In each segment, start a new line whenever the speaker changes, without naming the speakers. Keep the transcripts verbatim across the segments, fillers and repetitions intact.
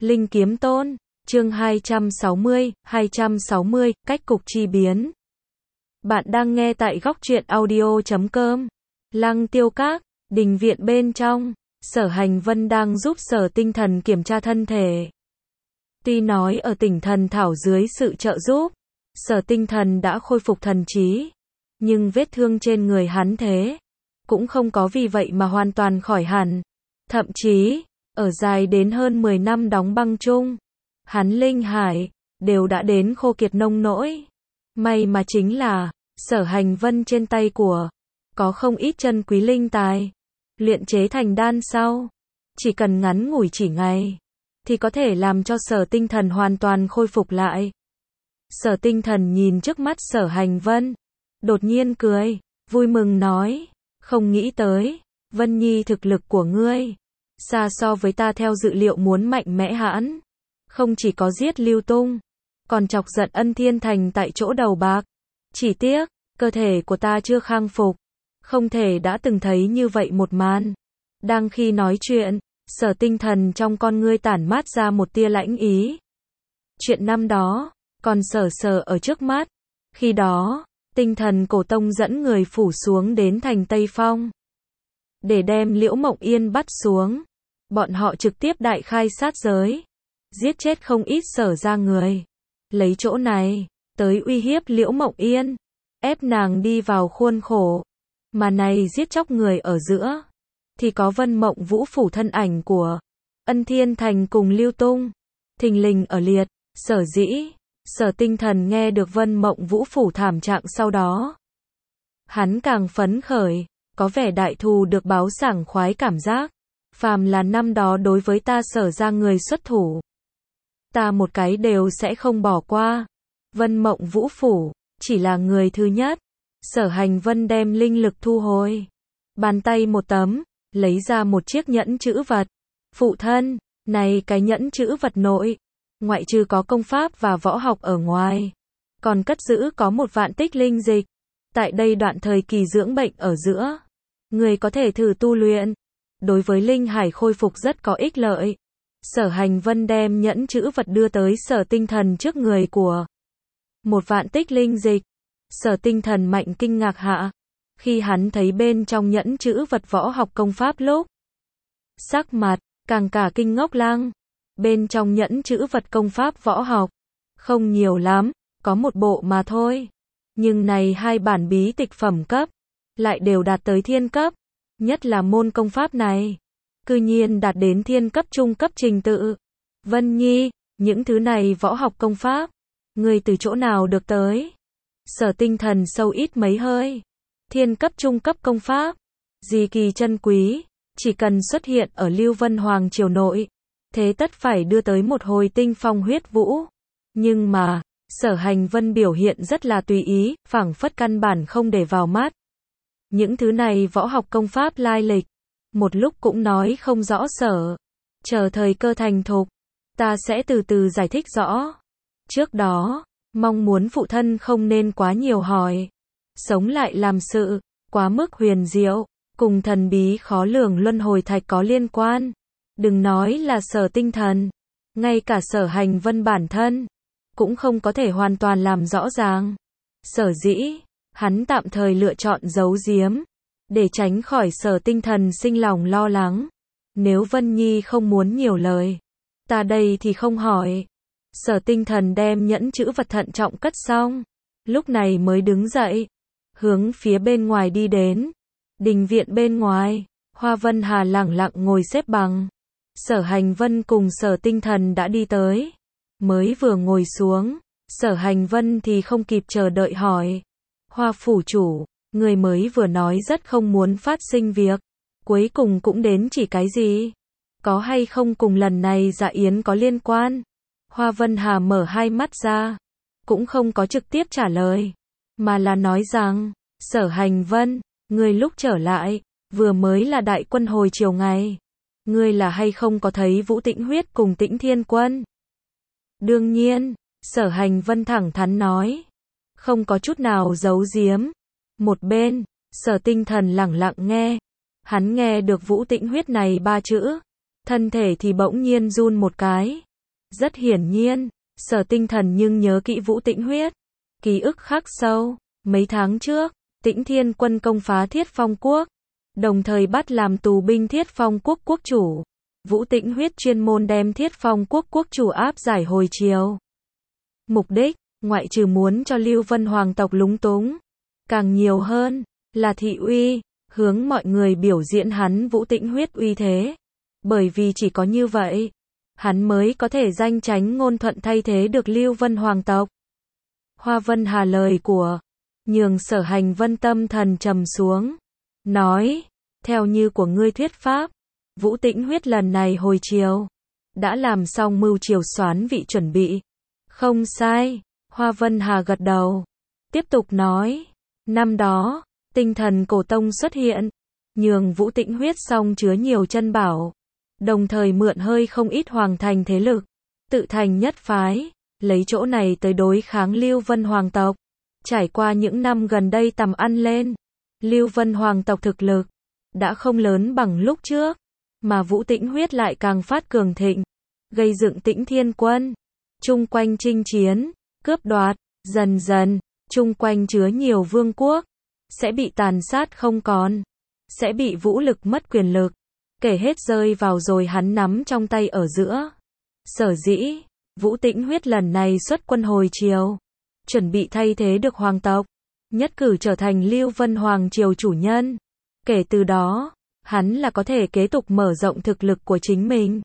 Linh Kiếm Tôn, chương hai trăm sáu mươi, hai trăm sáu mươi, cách cục chi biến. Bạn đang nghe tại góc truyện audio chấm com. Lăng Tiêu Các, đình viện bên trong, Sở Hành Vân đang giúp Sở Tinh Thần kiểm tra thân thể. Tuy nói ở Tỉnh Thần Thảo dưới sự trợ giúp, Sở Tinh Thần đã khôi phục thần trí, nhưng vết thương trên người hắn thế cũng không có vì vậy mà hoàn toàn khỏi hẳn. Thậm chí, ở dài đến hơn mười năm đóng băng chung, hắn linh hải đều đã đến khô kiệt nông nỗi. May mà chính là, Sở Hành Vân trên tay của có không ít chân quý linh tài, luyện chế thành đan sau, chỉ cần ngắn ngủi chỉ ngày, thì có thể làm cho Sở Tinh Thần hoàn toàn khôi phục lại. Sở Tinh Thần nhìn trước mắt Sở Hành Vân, đột nhiên cười, vui mừng nói, không nghĩ tới, Vân Nhi thực lực của ngươi, xa so với ta theo dự liệu muốn mạnh mẽ hãn. Không chỉ có giết Lưu Tung, còn chọc giận Ân Thiên Thành tại chỗ đầu bạc. Chỉ tiếc, cơ thể của ta chưa khang phục, không thể đã từng thấy như vậy một màn. Đang khi nói chuyện, Sở Tinh Thần trong con ngươi tản mát ra một tia lãnh ý. Chuyện năm đó, còn sờ sờ ở trước mắt. Khi đó, Tinh Thần Cổ Tông dẫn người phủ xuống đến thành Tây Phong, để đem Liễu Mộng Yên bắt xuống. Bọn họ trực tiếp đại khai sát giới, giết chết không ít Sở gia người, lấy chỗ này tới uy hiếp Liễu Mộng Yên, ép nàng đi vào khuôn khổ. Mà này giết chóc người ở giữa, thì có Vân Mộng Vũ phủ thân ảnh của Ân Thiên Thành cùng Lưu Tung, thình lình ở liệt. Sở dĩ, Sở Tinh Thần nghe được Vân Mộng Vũ phủ thảm trạng sau đó, hắn càng phấn khởi, có vẻ đại thù được báo sảng khoái cảm giác. Phàm là năm đó đối với ta Sở ra người xuất thủ, ta một cái đều sẽ không bỏ qua. Vân Mộng Vũ phủ chỉ là người thứ nhất. Sở Hành Vân đem linh lực thu hồi, bàn tay một tấm, lấy ra một chiếc nhẫn chữ vật. Phụ thân, này cái nhẫn chữ vật nội, ngoại trừ có công pháp và võ học ở ngoài, còn cất giữ có một vạn tích linh dịch. Tại đây đoạn thời kỳ dưỡng bệnh ở giữa, người có thể thử tu luyện, đối với linh hải khôi phục rất có ích lợi. Sở Hành Vân đem nhẫn chữ vật đưa tới Sở Tinh Thần trước người của một vạn tích linh dịch. Sở Tinh Thần mạnh kinh ngạc hạ, khi hắn thấy bên trong nhẫn chữ vật võ học công pháp lúc, sắc mặt càng cả kinh ngốc lăng. Bên trong nhẫn chữ vật công pháp võ học không nhiều lắm, có một bộ mà thôi. Nhưng này hai bản bí tịch phẩm cấp lại đều đạt tới thiên cấp, nhất là môn công pháp này, cư nhiên đạt đến thiên cấp trung cấp trình tự. Vân Nhi, những thứ này võ học công pháp, ngươi từ chỗ nào được tới? Sở Tinh Thần sâu ít mấy hơi. Thiên cấp trung cấp công pháp, gì kỳ chân quý, chỉ cần xuất hiện ở Lưu Vân Hoàng triều nội, thế tất phải đưa tới một hồi tinh phong huyết vũ. Nhưng mà, Sở Hành Vân biểu hiện rất là tùy ý, phảng phất căn bản không để vào mắt. Những thứ này võ học công pháp lai lịch, một lúc cũng nói không rõ sở. Chờ thời cơ thành thục, ta sẽ từ từ giải thích rõ. Trước đó, mong muốn phụ thân không nên quá nhiều hỏi. Sống lại làm sự, quá mức huyền diệu, cùng thần bí khó lường luân hồi thạch có liên quan. Đừng nói là Sở Tinh Thần, ngay cả Sở Hành Vân bản thân cũng không có thể hoàn toàn làm rõ ràng. Sở dĩ, hắn tạm thời lựa chọn giấu giếm, để tránh khỏi Sở Tinh Thần sinh lòng lo lắng. Nếu Vân Nhi không muốn nhiều lời, ta đây thì không hỏi. Sở Tinh Thần đem nhẫn chữ vật thận trọng cất xong, lúc này mới đứng dậy, hướng phía bên ngoài đi đến. Đình viện bên ngoài, Hoa Vân Hà lẳng lặng ngồi xếp bằng. Sở Hành Vân cùng Sở Tinh Thần đã đi tới. Mới vừa ngồi xuống, Sở Hành Vân thì không kịp chờ đợi hỏi, Hoa phủ chủ, người mới vừa nói rất không muốn phát sinh việc, cuối cùng cũng đến chỉ cái gì? Có hay không cùng lần này dạ yến có liên quan? Hoa Vân Hà mở hai mắt ra, cũng không có trực tiếp trả lời, mà là nói rằng, Sở Hành Vân, người lúc trở lại, vừa mới là đại quân hồi chiều ngày. Ngươi là hay không có thấy Vũ Tĩnh Huyết cùng Tĩnh Thiên Quân? Đương nhiên, Sở Hành Vân thẳng thắn nói, không có chút nào giấu giếm. Một bên, Sở Tinh Thần lẳng lặng nghe, hắn nghe được Vũ Tĩnh Huyết này ba chữ, thân thể thì bỗng nhiên run một cái. Rất hiển nhiên, Sở Tinh Thần nhưng nhớ kỹ Vũ Tĩnh Huyết. Ký ức khắc sâu, mấy tháng trước, Tĩnh Thiên Quân công phá Thiết Phong Quốc, đồng thời bắt làm tù binh Thiết Phong Quốc quốc chủ. Vũ Tĩnh Huyết chuyên môn đem Thiết Phong Quốc quốc chủ áp giải hồi triều. Mục đích, ngoại trừ muốn cho Lưu Vân hoàng tộc lúng túng, càng nhiều hơn là thị uy, hướng mọi người biểu diễn hắn Vũ Tĩnh Huyết uy thế. Bởi vì chỉ có như vậy, hắn mới có thể danh chánh ngôn thuận thay thế được Lưu Vân hoàng tộc. Hoa Vân Hà lời của, nhường Sở Hành Vân tâm thần trầm xuống, nói, theo như của ngươi thuyết pháp, Vũ Tĩnh Huyết lần này hồi triều, đã làm xong mưu triều soán vị chuẩn bị. Không sai, Hoa Vân Hà gật đầu, tiếp tục nói, năm đó, Tinh Thần Cổ Tông xuất hiện, nhường Vũ Tĩnh Huyết song chứa nhiều chân bảo, đồng thời mượn hơi không ít hoàng thành thế lực, tự thành nhất phái, lấy chỗ này tới đối kháng Lưu Vân hoàng tộc. Trải qua những năm gần đây tầm ăn lên, Lưu Vân hoàng tộc thực lực đã không lớn bằng lúc trước, mà Vũ Tĩnh Huyết lại càng phát cường thịnh, gây dựng Tĩnh Thiên Quân, chung quanh chinh chiến, cướp đoạt, dần dần, chung quanh chứa nhiều vương quốc, sẽ bị tàn sát không còn, sẽ bị vũ lực mất quyền lực, kể hết rơi vào rồi hắn nắm trong tay ở giữa. Sở dĩ, Vũ Tĩnh Huyết lần này xuất quân hồi triều, chuẩn bị thay thế được hoàng tộc, nhất cử trở thành Lưu Vân hoàng triều chủ nhân. Kể từ đó, hắn là có thể kế tục mở rộng thực lực của chính mình.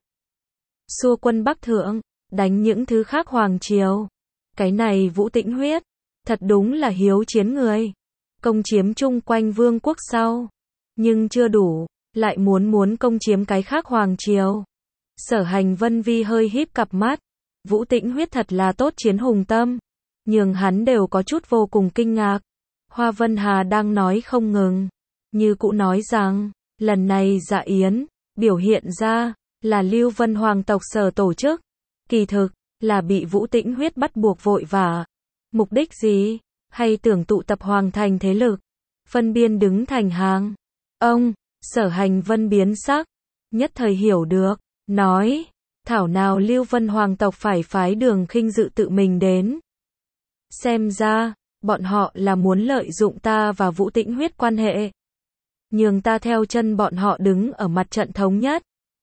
Xua quân Bắc Thượng, đánh những thứ khác hoàng triều. Cái này Vũ Tĩnh Huyết, thật đúng là hiếu chiến người. Công chiếm chung quanh vương quốc sau, nhưng chưa đủ, lại muốn muốn công chiếm cái khác hoàng triều. Sở Hành Vân Vi hơi híp cặp mắt, Vũ Tĩnh Huyết thật là tốt chiến hùng tâm, nhường hắn đều có chút vô cùng kinh ngạc. Hoa Vân Hà đang nói không ngừng, như cụ nói rằng, lần này dạ yến, biểu hiện ra, là Lưu Vân hoàng tộc sở tổ chức, kỳ thực, là bị Vũ Tĩnh Huyết bắt buộc vội vã. Mục đích gì? Hay tưởng tụ tập hoàng thành thế lực, phân biên đứng thành hàng. Ông, Sở Hành Vân biến sắc, nhất thời hiểu được, nói, thảo nào Lưu Vân hoàng tộc phải phái Đường Khinh Dự tự mình đến. Xem ra, bọn họ là muốn lợi dụng ta và Vũ Tĩnh Huyết quan hệ, nhường ta theo chân bọn họ đứng ở mặt trận thống nhất.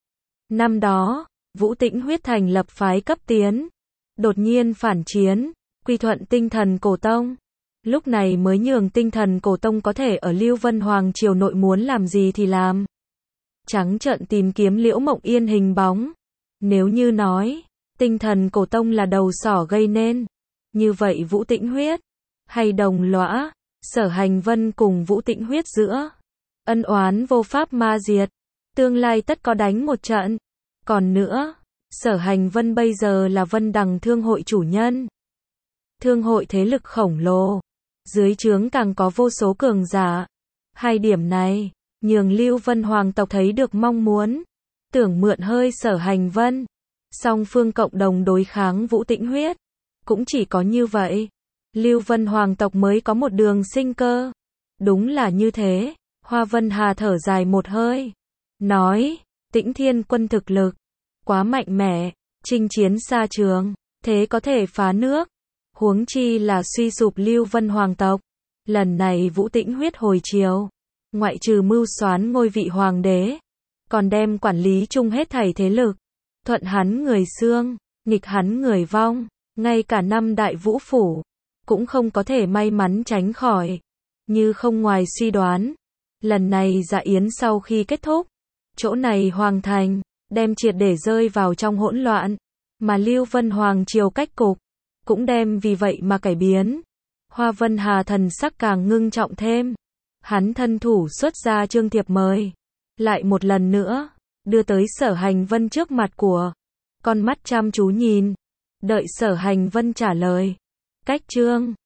Năm đó, Vũ Tĩnh Huyết thành lập phái cấp tiến, đột nhiên phản chiến, quy thuận Tinh Thần Cổ Tông. Lúc này mới nhường Tinh Thần Cổ Tông có thể ở Lưu Vân hoàng triều nội muốn làm gì thì làm. Trắng trợn tìm kiếm Liễu Mộng Yên hình bóng. Nếu như nói, Tinh Thần Cổ Tông là đầu sỏ gây nên, như vậy Vũ Tĩnh Huyết, hay đồng lõa, Sở Hành Vân cùng Vũ Tĩnh Huyết giữa, ân oán vô pháp ma diệt, tương lai tất có đánh một trận. Còn nữa, Sở Hành Vân bây giờ là Vân Đằng Thương hội chủ nhân. Thương hội thế lực khổng lồ, dưới trướng càng có vô số cường giả. Hai điểm này, nhường Lưu Vân hoàng tộc thấy được mong muốn, tưởng mượn hơi Sở Hành Vân, song phương cộng đồng đối kháng Vũ Tĩnh Huyết. Cũng chỉ có như vậy, Lưu Vân hoàng tộc mới có một đường sinh cơ. Đúng là như thế, Hoa Vân Hà thở dài một hơi, nói, Tĩnh Thiên Quân thực lực quá mạnh mẽ, chinh chiến xa trường, thế có thể phá nước, huống chi là suy sụp Lưu Vân hoàng tộc. Lần này Vũ Tĩnh Huyết hồi triều, ngoại trừ mưu soán ngôi vị hoàng đế, còn đem quản lý chung hết thảy thế lực, thuận hắn người xương, nghịch hắn người vong, ngay cả năm đại vũ phủ cũng không có thể may mắn tránh khỏi. Như không ngoài suy đoán, lần này dạ yến sau khi kết thúc, chỗ này hoàng thành đem triệt để rơi vào trong hỗn loạn, mà Lưu Vân hoàng triều cách cục cũng đem vì vậy mà cải biến. Hoa Vân Hà thần sắc càng ngưng trọng thêm, hắn thân thủ xuất ra trương thiệp mời, lại một lần nữa đưa tới Sở Hành Vân trước mặt của, con mắt chăm chú nhìn, đợi Sở Hành Vân trả lời. Cách chương